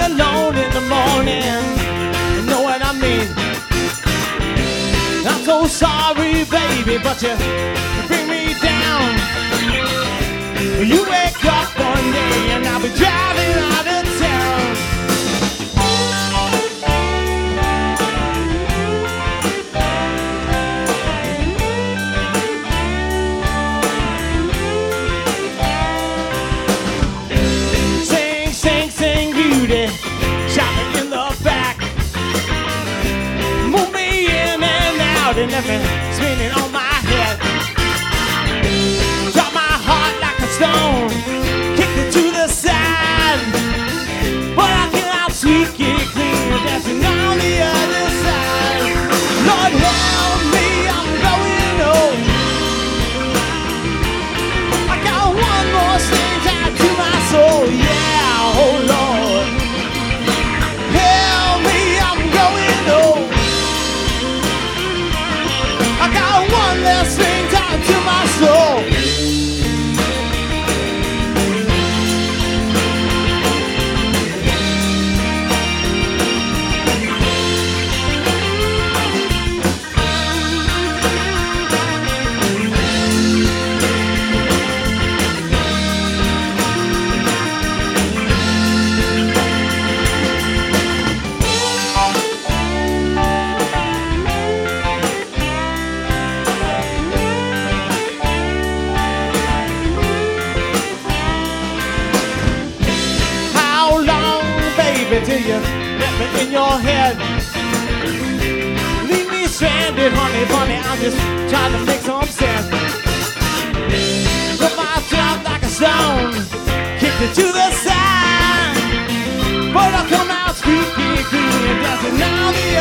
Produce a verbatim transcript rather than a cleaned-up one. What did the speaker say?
alone in the morning. You know what I mean? I'm so sorry, baby, but you bring me down. You wake up one day and I'll be driving out of town. Sing, sing, sing, beauty, shopping in the back. Move me in and out and let me spinning on my head. Drop my heart like a stone, kicked it to the side. But I can out sweet it clean, dancing on the other side. Lord help me, I'm going home. I got one more thing tied to my soul, yeah, oh Lord. Help me, I'm going home. I got one last thing tied to my soul. Till you let me in your head. Leave me stranded, honey, honey, I'm just trying to make some sense. Put myself like a stone, kicked it to the side. But I come out squeaky clean, dancing down the